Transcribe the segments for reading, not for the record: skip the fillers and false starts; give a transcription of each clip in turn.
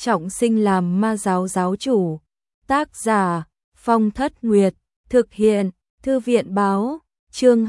trọng sinh làm ma giáo giáo chủ. Tác giả Phong Thất Nguyệt, thực hiện Thư viện báo, chương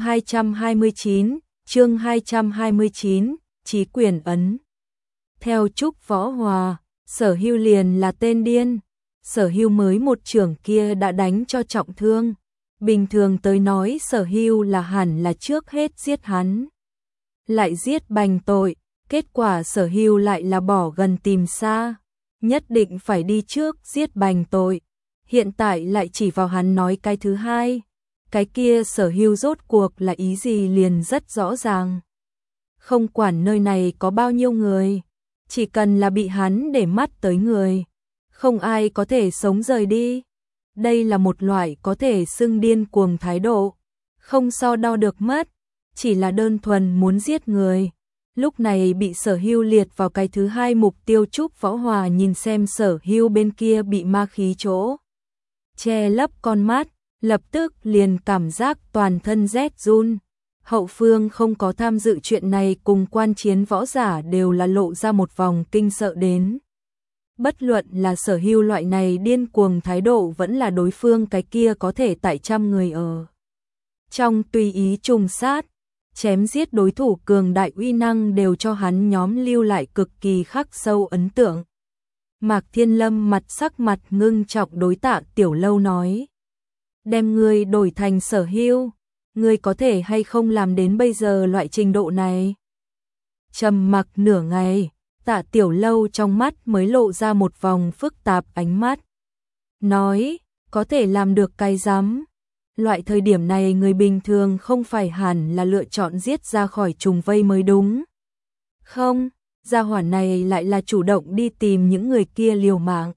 229, Chí Quyền Ấn. Theo Trúc Võ Hòa, Sở Hưu liền là tên điên. Sở Hưu mới một chưởng kia đã đánh cho trọng thương. Bình thường tới nói Sở Hưu là hẳn là trước hết giết hắn, lại giết Bành tội. Kết quả Sở Hưu lại là bỏ gần tìm xa, nhất định phải đi trước giết Bành tội. Hiện tại lại chỉ vào hắn nói cái thứ hai. Cái kia Sở Hưu rốt cuộc là ý gì liền rất rõ ràng. Không quản nơi này có bao nhiêu người, chỉ cần là bị hắn để mắt tới người, không ai có thể sống rời đi. Đây là một loại có thể xưng điên cuồng thái độ, không so đo được mất, chỉ là đơn thuần muốn giết người. Lúc này bị Sở Hưu liệt vào cái thứ hai mục tiêu. Trúc Võ Hòa nhìn xem Sở Hưu bên kia bị ma khí chỗ che lấp con mắt, lập tức liền cảm giác toàn thân rét run. Hậu phương không có tham dự chuyện này cùng quan chiến võ giả đều là lộ ra một vòng kinh sợ đến. Bất luận là Sở Hưu loại này điên cuồng thái độ vẫn là đối phương cái kia có thể tại trăm người ở trong tùy ý trùng sát, chém giết đối thủ cường đại uy năng đều cho hắn nhóm lưu lại cực kỳ khắc sâu ấn tượng. Mạc Thiên Lâm sắc mặt ngưng trọng đối Tạ Tiểu Lâu nói: đem ngươi đổi thành Sở Hưu, ngươi có thể hay không làm đến bây giờ loại trình độ này? Trầm mặc nửa ngày, Tạ Tiểu Lâu trong mắt mới lộ ra một vòng phức tạp ánh mắt. Nói: có thể làm được cái rắm. Loại thời điểm này người bình thường không phải hẳn là lựa chọn giết ra khỏi trùng vây mới đúng. Không, gia hỏa này lại là chủ động đi tìm những người kia liều mạng.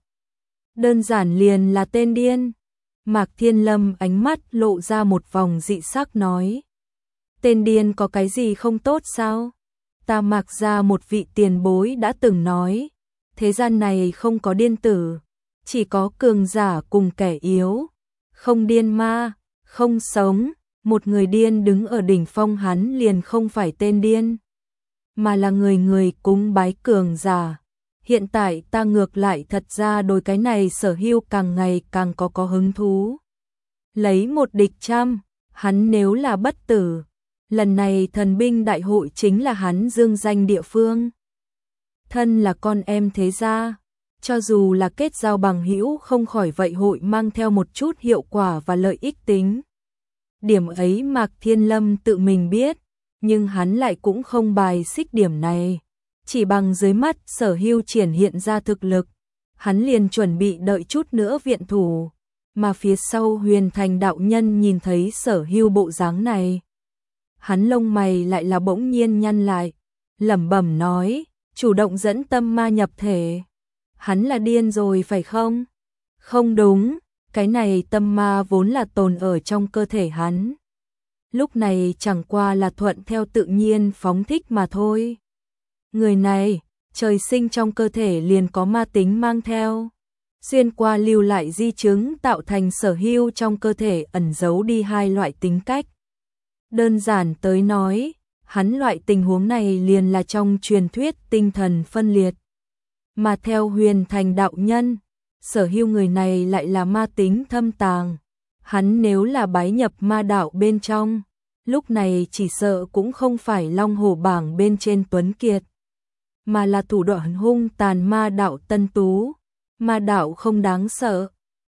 Đơn giản liền là tên điên. Mạc Thiên Lâm ánh mắt lộ ra một vòng dị sắc nói: tên điên có cái gì không tốt sao? Ta Mạc ra một vị tiền bối đã từng nói, thế gian này không có điên tử, chỉ có cường giả cùng kẻ yếu. Không điên ma, không sống. Một người điên đứng ở đỉnh phong hắn liền không phải tên điên, mà là người người cúng bái cường giả. Hiện tại ta ngược lại thật ra đối cái này Sở Hưu càng ngày càng có hứng thú. Lấy một địch trăm, hắn nếu là bất tử, lần này thần binh đại hội chính là hắn dương danh địa phương. Thân là con em thế gia, cho dù là kết giao bằng hữu không khỏi vậy hội mang theo một chút hiệu quả và lợi ích tính. Điểm ấy Mạc Thiên Lâm tự mình biết, nhưng hắn lại cũng không bài xích điểm này. Chỉ bằng dưới mắt Sở Hưu triển hiện ra thực lực, hắn liền chuẩn bị đợi chút nữa viện thủ. Mà phía sau Huyền Thành đạo nhân nhìn thấy Sở Hưu bộ dáng này, hắn lông mày lại là bỗng nhiên nhăn lại, lẩm bẩm nói: chủ động dẫn tâm ma nhập thể. Hắn là điên rồi phải không? Không đúng, cái này tâm ma vốn là tồn ở trong cơ thể hắn, lúc này chẳng qua là thuận theo tự nhiên phóng thích mà thôi. Người này, trời sinh trong cơ thể liền có ma tính mang theo, xuyên qua lưu lại di chứng tạo thành Sở Hưu trong cơ thể ẩn giấu đi hai loại tính cách. Đơn giản tới nói, hắn loại tình huống này liền là trong truyền thuyết tinh thần phân liệt. Mà theo Huyền Thành đạo nhân, Sở Hưu người này lại là ma tính thâm tàng. Hắn nếu là bái nhập ma đạo bên trong, lúc này chỉ sợ cũng không phải Long Hổ bảng bên trên tuấn kiệt, mà là thủ đoạn hung tàn ma đạo tân tú. Ma đạo không đáng sợ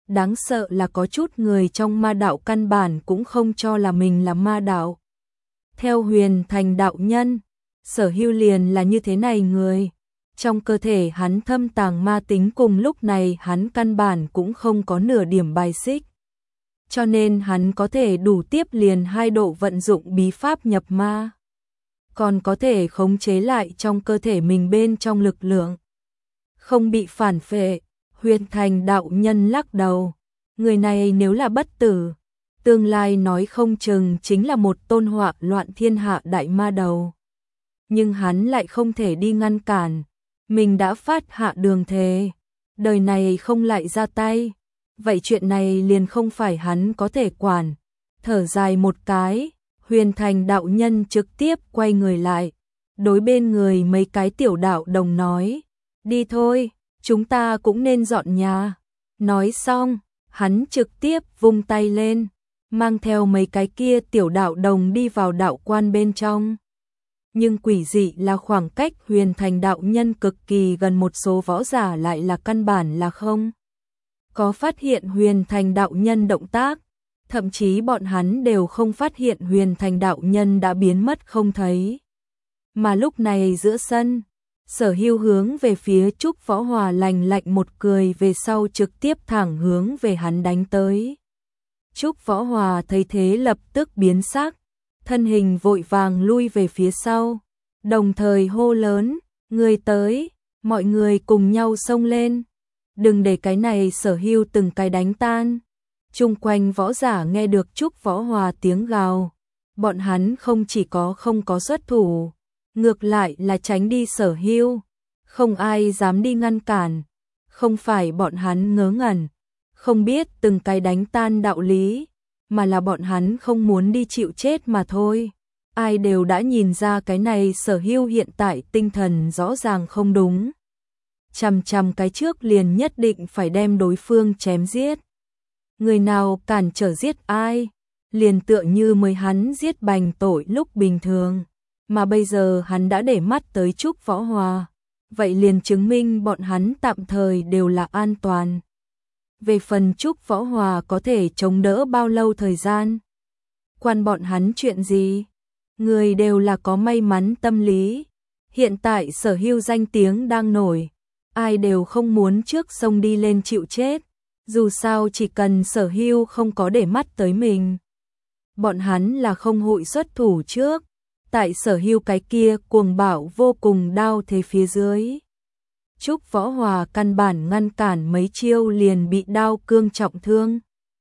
là có chút người trong ma đạo căn bản cũng không cho là mình là ma đạo. Theo Huyền Thành đạo nhân, Sở Hưu liền là như thế này người. Trong cơ thể hắn thâm tàng ma tính, cùng lúc này hắn căn bản cũng không có nửa điểm bài xích. Cho nên hắn có thể đủ tiếp liền hai độ vận dụng bí pháp nhập ma, còn có thể khống chế lại trong cơ thể mình bên trong lực lượng, không bị phản phệ. Huyền Thành đạo nhân lắc đầu: người này nếu là bất tử, tương lai nói không chừng chính là một tôn họa loạn thiên hạ đại ma đầu. Nhưng hắn lại không thể đi ngăn cản, mình đã phát hạ đường thề, đời này không lại ra tay, vậy chuyện này liền không phải hắn có thể quản. Thở dài một cái, Huyền Thành đạo nhân trực tiếp quay người lại, đối bên người mấy cái tiểu đạo đồng nói: đi thôi, chúng ta cũng nên dọn nhà. Nói xong, hắn trực tiếp vung tay lên, mang theo mấy cái kia tiểu đạo đồng đi vào đạo quan bên trong. Nhưng quỷ dị là khoảng cách Huyền Thành đạo nhân cực kỳ gần, một số võ giả lại là căn bản là không có phát hiện Huyền Thành đạo nhân động tác, thậm chí bọn hắn đều không phát hiện Huyền Thành đạo nhân đã biến mất không thấy. Mà lúc này giữa sân, Sở Hưu hướng về phía Trúc Võ Hòa lạnh lạnh một cười về sau trực tiếp thẳng hướng về hắn đánh tới. Trúc Võ Hòa thấy thế lập tức biến sắc, thân hình vội vàng lui về phía sau, đồng thời hô lớn, người tới, mọi người cùng nhau xông lên, đừng để cái này Sở Hưu từng cái đánh tan. Chung quanh võ giả nghe được Trúc Võ Hòa tiếng gào, bọn hắn không chỉ không có xuất thủ, ngược lại là tránh đi Sở Hưu, không ai dám đi ngăn cản, không phải bọn hắn ngớ ngẩn, không biết từng cái đánh tan đạo lý, mà là bọn hắn không muốn đi chịu chết mà thôi. Ai đều đã nhìn ra cái này Sở Hưu hiện tại tinh thần rõ ràng không đúng. Chằm chằm cái trước liền nhất định phải đem đối phương chém giết. Người nào cản trở giết ai, liền tựa như mới hắn giết Bành Tội lúc bình thường, mà bây giờ hắn đã để mắt tới Trúc Võ Hòa, vậy liền chứng minh bọn hắn tạm thời đều là an toàn. Về phần Trúc Võ Hòa có thể chống đỡ bao lâu thời gian, quan bọn hắn chuyện gì, người đều là có may mắn tâm lý. Hiện tại Sở Hưu danh tiếng đang nổi, ai đều không muốn trước sông đi lên chịu chết, dù sao chỉ cần Sở Hưu không có để mắt tới mình, bọn hắn là không hội xuất thủ trước. Tại Sở Hưu cái kia cuồng bạo vô cùng đao thế phía dưới, Trúc Võ Hòa căn bản ngăn cản mấy chiêu liền bị đao cương trọng thương.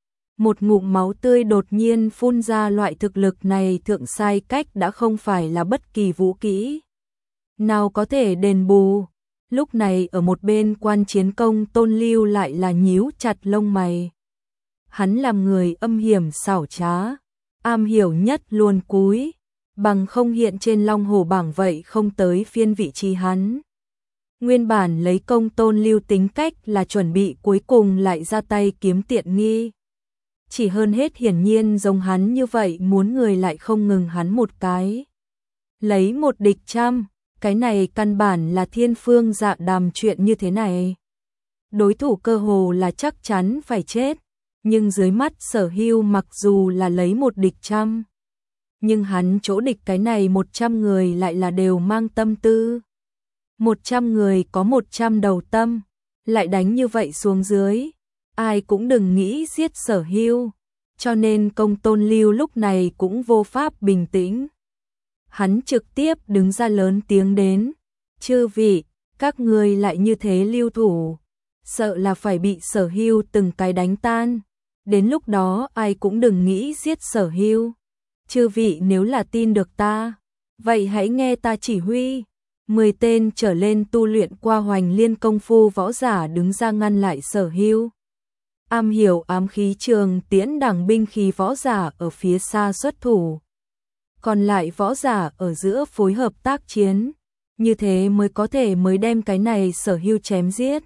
Một ngụm máu tươi đột nhiên phun ra, loại thực lực này thượng sai cách đã không phải là bất kỳ vũ kỹ nào có thể đền bù. Lúc này ở một bên quan chiến công Tôn Lưu lại là nhíu chặt lông mày. Hắn làm người âm hiểm xảo trá, am hiểu nhất luồn cúi, bằng không hiện trên Long Hổ bảng vậy không tới phiên vị trí hắn. Nguyên bản lấy công Tôn Lưu tính cách là chuẩn bị cuối cùng lại ra tay kiếm tiện nghi. Chỉ hơn hết hiển nhiên giống hắn như vậy muốn người lại không ngừng hắn một cái. Lấy một địch trăm, cái này căn bản là thiên phương dạ đàm chuyện như thế này. Đối thủ cơ hồ là chắc chắn phải chết, nhưng dưới mắt Sở Hưu mặc dù là lấy một địch trăm, nhưng hắn chỗ địch cái này 100 người lại là đều mang tâm tư. 100 người có 100 đầu tâm, lại đánh như vậy xuống dưới, ai cũng đừng nghĩ giết Sở Hưu, cho nên công Tôn Lưu lúc này cũng vô pháp bình tĩnh. Hắn trực tiếp đứng ra lớn tiếng đến, chư vị, các ngươi lại như thế lưu thủ, sợ là phải bị Sở Hưu từng cái đánh tan, đến lúc đó ai cũng đừng nghĩ giết Sở Hưu. Chư vị nếu là tin được ta, vậy hãy nghe ta chỉ huy. 10 tên trở lên tu luyện qua Hoành Liên công phu võ giả đứng ra ngăn lại Sở Hưu. Am hiểu ám khí trường tiễn đẳng binh khí võ giả ở phía xa xuất thủ, còn lại võ giả ở giữa phối hợp tác chiến, như thế mới có thể đem cái này Sở Hưu chém giết.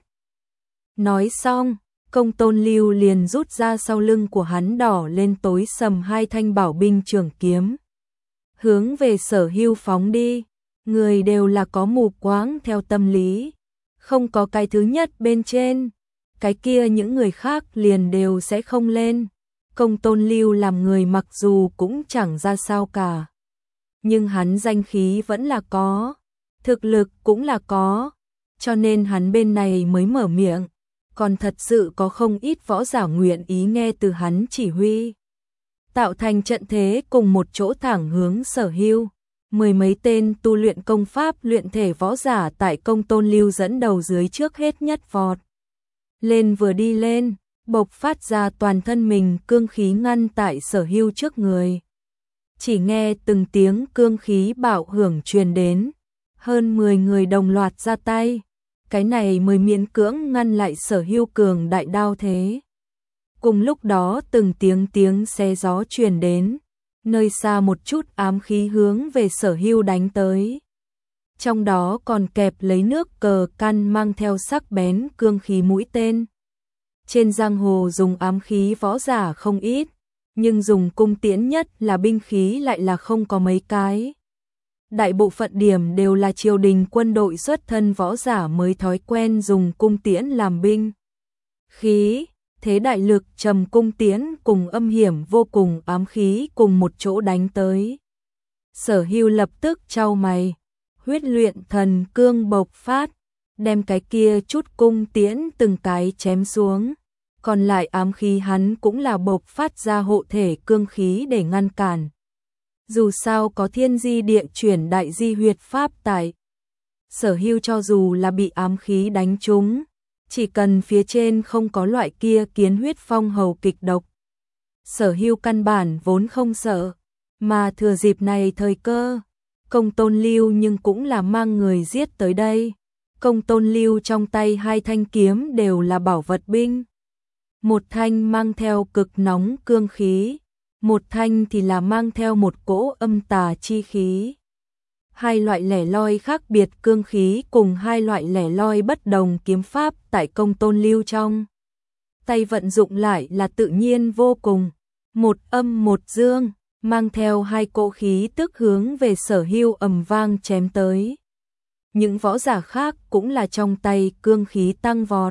Nói xong, công Tôn Lưu liền rút ra sau lưng của hắn đỏ lên tối sầm 2 thanh bảo binh trường kiếm, hướng về Sở Hưu phóng đi. Người đều là có mù quáng theo tâm lý, không có cái thứ nhất bên trên, cái kia những người khác liền đều sẽ không lên. Công Tôn Lưu làm người mặc dù cũng chẳng ra sao cả, nhưng hắn danh khí vẫn là có, thực lực cũng là có, cho nên hắn bên này mới mở miệng, còn thật sự có không ít võ giả nguyện ý nghe từ hắn chỉ huy, tạo thành trận thế cùng một chỗ thẳng hướng Sở Hưu. 10 mấy tên tu luyện công pháp luyện thể võ giả tại công Tôn Lưu dẫn đầu dưới trước hết nhất vọt lên, vừa đi lên, bộc phát ra toàn thân mình cương khí ngăn tại Sở Hưu trước người. Chỉ nghe từng tiếng cương khí bạo hưởng truyền đến, hơn 10 người đồng loạt ra tay, cái này mới miễn cưỡng ngăn lại Sở Hưu cường đại đao thế. Cùng lúc đó từng tiếng xe gió truyền đến, nơi xa một chút ám khí hướng về Sở Hưu đánh tới. trong đó còn kẹp lấy nước cờ căn mang theo sắc bén cương khí mũi tên. Trên giang hồ dùng ám khí võ giả không ít, nhưng dùng cung tiễn nhất là binh khí lại là không có mấy cái. Đại bộ phận điểm đều là triều đình quân đội xuất thân võ giả mới thói quen dùng cung tiễn làm binh khí. Thế đại lực trầm cung tiễn cùng âm hiểm vô cùng ám khí cùng một chỗ đánh tới. Sở Hưu lập tức chau mày, huyết luyện thần cương bộc phát, đem cái kia chút cung tiễn từng cái chém xuống. Còn lại ám khí hắn cũng là bộc phát ra hộ thể cương khí để ngăn cản. Dù sao có thiên di địa chuyển đại di huyệt pháp tại. Sở Hưu cho dù là bị ám khí đánh trúng, chỉ cần phía trên không có loại kia kiến huyết phong hầu kịch độc. Sở Hưu căn bản vốn không sợ, mà thừa dịp này thời cơ, Công Tôn Lưu nhưng cũng là mang người giết tới đây. Công Tôn Lưu trong tay 2 thanh kiếm đều là bảo vật binh. Một thanh mang theo cực nóng cương khí, một thanh thì là mang theo một cỗ âm tà chi khí. 2 loại lẻ loi khác biệt cương khí cùng 2 loại lẻ loi bất đồng kiếm pháp tại Công Tôn Lưu trong tay vận dụng lại là tự nhiên vô cùng. Một âm một dương, mang theo 2 cỗ khí tức hướng về Sở Hưu ầm vang chém tới. Những võ giả khác cũng là trong tay cương khí tăng vọt,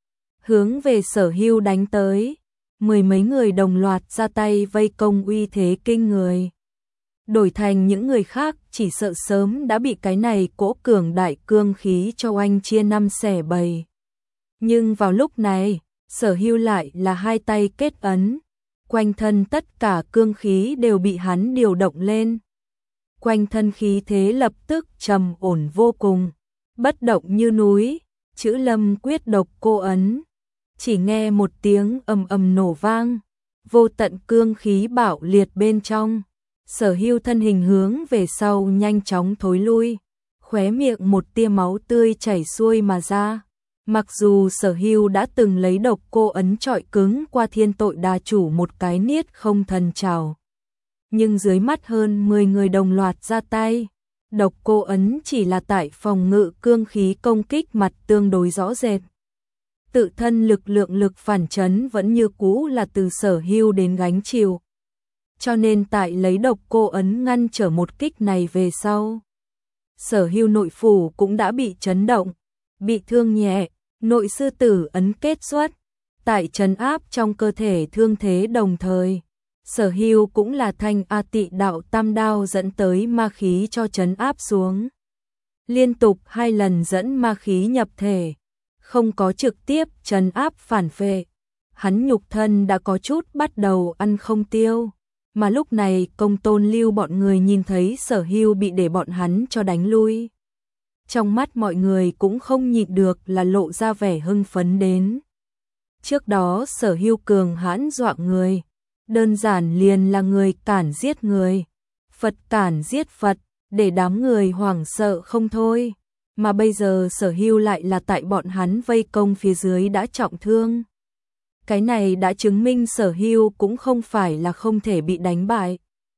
hướng về Sở Hưu đánh tới. 10 mấy người đồng loạt ra tay vây công uy thế kinh người. Đổi thành những người khác chỉ sợ sớm đã bị cái này cỗ cường đại cương khí cho oanh chia 5 xẻ 7. Nhưng vào lúc này, Sở Hưu lại là 2 tay kết ấn, quanh thân tất cả cương khí đều bị hắn điều động lên. Quanh thân khí thế lập tức trầm ổn vô cùng, bất động như núi, chữ Lâm quyết độc cô ấn. Chỉ nghe một tiếng ầm ầm nổ vang, vô tận cương khí bạo liệt bên trong. Sở Hưu thân hình hướng về sau nhanh chóng thối lui, khóe miệng một tia máu tươi chảy xuôi mà ra. Mặc dù Sở Hưu đã từng lấy độc cô ấn trọi cứng qua Thiên Tội Đà Chủ một cái niết không thần trảo, nhưng dưới mắt hơn 10 người đồng loạt ra tay, độc cô ấn chỉ là tại phòng ngự cương khí công kích mặt tương đối rõ rệt. Tự thân lực lượng lực phản chấn vẫn như cũ là từ Sở Hưu đến gánh chịu. Cho nên tại lấy độc cô ấn ngăn trở một kích này về sau, Sở Hưu nội phủ cũng đã bị chấn động, bị thương nhẹ, nội sư tử ấn kết xuất, tại trấn áp trong cơ thể thương thế đồng thời. Sở Hưu cũng là thanh A Tị đạo tam đao dẫn tới ma khí cho trấn áp xuống. Liên tục 2 lần dẫn ma khí nhập thể, không có trực tiếp trấn áp phản phệ. Hắn nhục thân đã có chút bắt đầu ăn không tiêu, mà lúc này Công Tôn Lưu bọn người nhìn thấy Sở Hưu bị để bọn hắn cho đánh lui. Trong mắt mọi người cũng không nhịn được là lộ ra vẻ hưng phấn đến. Trước đó Sở Hưu cường hãn dọa người, đơn giản liền là người cản giết người, Phật cản giết Phật, để đám người hoảng sợ không thôi. Mà bây giờ Sở Hưu lại là tại bọn hắn vây công phía dưới đã trọng thương. Cái này đã chứng minh Sở Hưu cũng không phải là không thể bị đánh bại.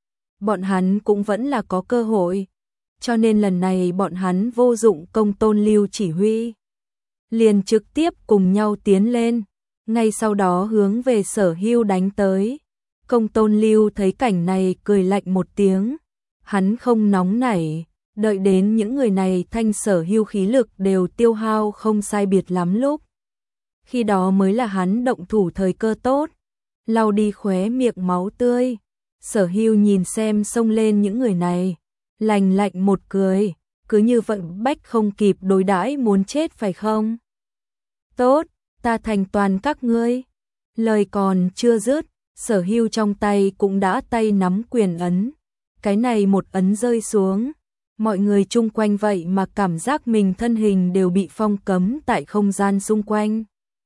Bọn hắn cũng vẫn là có cơ hội, cho nên lần này bọn hắn vô dụng Công Tôn Lưu chỉ huy, liền trực tiếp cùng nhau tiến lên, ngay sau đó hướng về Sở Hưu đánh tới. Công Tôn Lưu thấy cảnh này cười lạnh một tiếng, hắn không nóng nảy, đợi đến những người này thanh Sở Hưu khí lực đều tiêu hao không sai biệt lắm lúc. Khi đó mới là hắn động thủ thời cơ tốt, lau đi khóe miệng máu tươi. Sở Hưu nhìn xem xông lên những người này, lạnh lạnh một cười, cứ như vận bách không kịp đối đãi muốn chết phải không? Tốt, ta thành toàn các ngươi. Lời còn chưa dứt, Sở Hưu trong tay cũng đã tay nắm quyền ấn. Cái này một ấn rơi xuống, mọi người chung quanh vậy mà cảm giác mình thân hình đều bị phong cấm tại không gian xung quanh.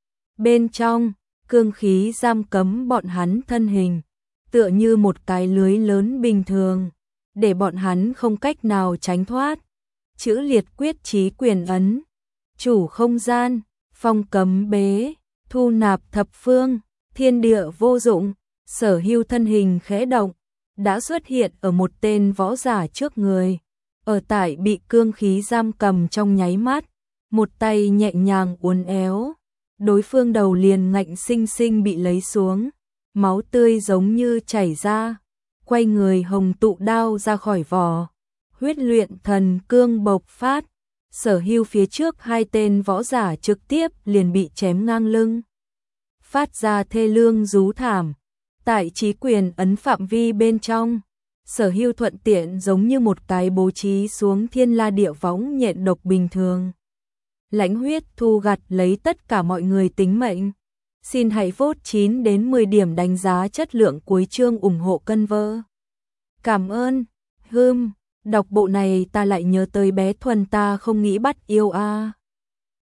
Bên trong, cương khí giam cấm bọn hắn thân hình, tựa như một cái lưới lớn bình thường, để bọn hắn không cách nào tránh thoát. Chữ liệt quyết chí quyền ấn, chủ không gian, phong cấm bế, thu nạp thập phương, thiên địa vô dụng. Sở Hưu thân hình khẽ động, đã xuất hiện ở một tên võ giả trước người. ở tại bị cương khí giam cầm trong nháy mắt, một tay nhẹ nhàng uốn éo, đối phương đầu liền ngạnh sinh sinh bị lấy xuống, máu tươi giống như chảy ra, quay người hồng tụ đao ra khỏi vỏ, huyết luyện thần cương bộc phát, Sở Hưu phía trước hai tên võ giả trực tiếp liền bị chém ngang lưng, phát ra thê lương rú thảm. Tại trí quyền ấn phạm vi bên trong, Sở Hưu thuận tiện giống như một cái bố trí xuống thiên la địa võng nhện độc bình thường. Lãnh huyết thu gặt lấy tất cả mọi người tính mệnh. Xin hãy vote 9 đến 10 điểm đánh giá chất lượng cuối chương ủng hộ cân vơ. Cảm ơn. Đọc bộ này ta lại nhớ tới bé Thuần ta không nghĩ bắt yêu a.